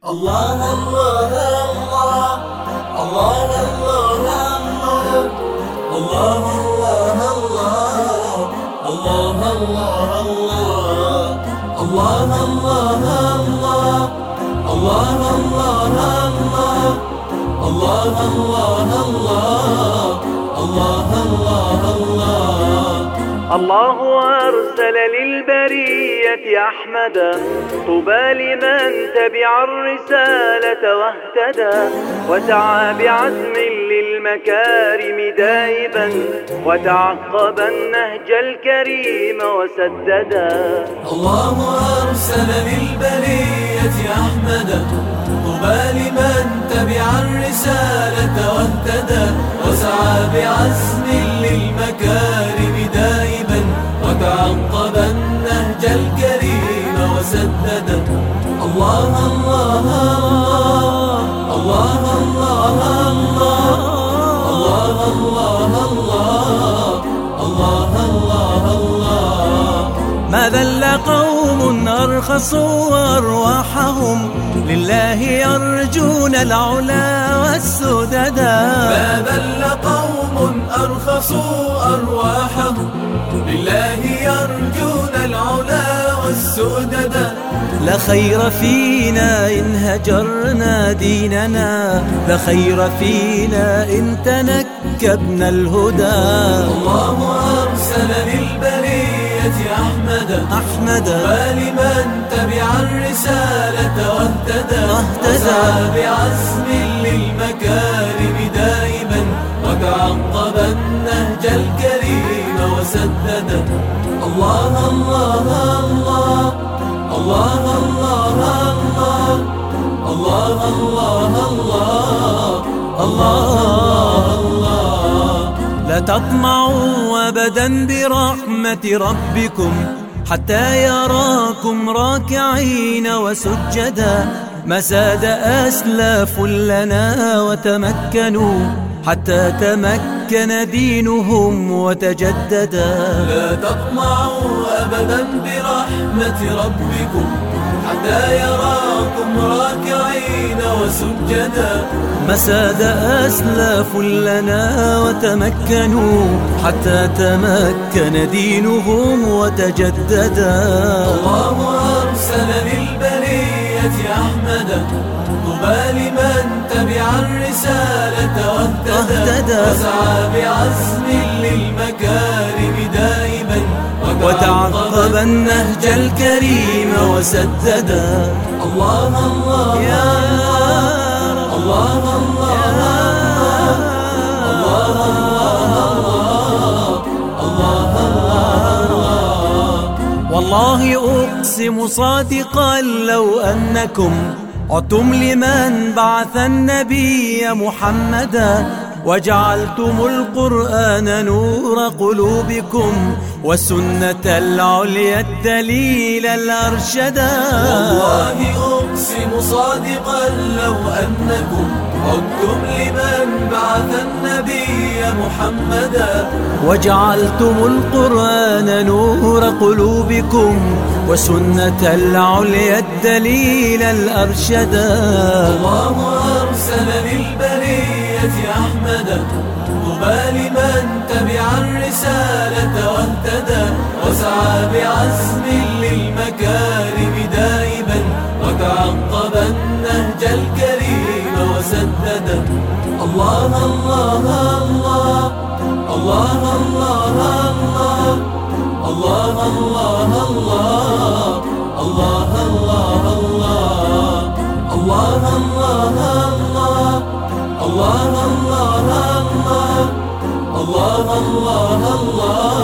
الله الله الله الله الله الله الله الله الله الله الله أرسل للبرية أحمدا، طوبى لمن تبع الرسالة واهتدى، وسعى بعزم للمكارم دائبا، وتعقب النهج الكريم وسددا. الله أرسل للبرية أحمدا، طوبى لمن تبع الرسالة واهتدى، وسعى بعزم للمكارم دائبا، وتعقب النهج الكريم وسددا. الله الله الله الله الله الله الله الله الله. ما ذل قوم أرخصوا أرواحهم لله يرجون العلا والسددا. ما ذل قوم أرخصوا أرواحهم لله يرجون العلا والسددا. لا خير فينا إن هجرنا ديننا، لا خير فينا إن تنكبنا الهدى. الله أرسل للبرية أحمدا، ولمن تبع الرسالة واهتدى، وسعى بعزم للمكارم دائما، وتعقب النهج الكريم وسددا. الله الله الله الله الله الله الله الله. لا تطمعوا أبدا برحمة ربكم حتى يراكم راكعين وسجدا. ما ساد أسلاف لنا وتمكنوا حتى تمكن دينهم وتجددا. لا تطمعوا أبدا برحمة ربكم حتى يراكم راكعين وسجدا. ما ساد أسلاف لنا وتمكنوا حتى تمكن دينهم وتجددا. الله أرسل للبرية أحمدا، طوبى لمن تبع الرسالة واهتدى، وسعى بعزم للمكارم دائما، وتعقب النهج الكريم وسددا. الله الله يا الله الله الله الله الله. والله أقسم صادقا لو أنكم عدتم لمن بعث النبي محمدا، وجعلتم القرآن نور قلوبكم والسنة العليا الدليل الأرشدا. والله أقسم صادقا لو أنكم عدتم لمن بعث النبي محمدا، وجعلتم القرآن نور قلوبكم وسنة العليا الدليل الأرشدا. الله أرسل للبرية أحمدا، طوبى لمن تبع الرسالة واهتدى، وسعى بعزم للمكارم دائما، وتعقب النهج الكريم وسددا. الله الله الله الله الله الله الله الله الله الله الله الله الله الله الله الله الله.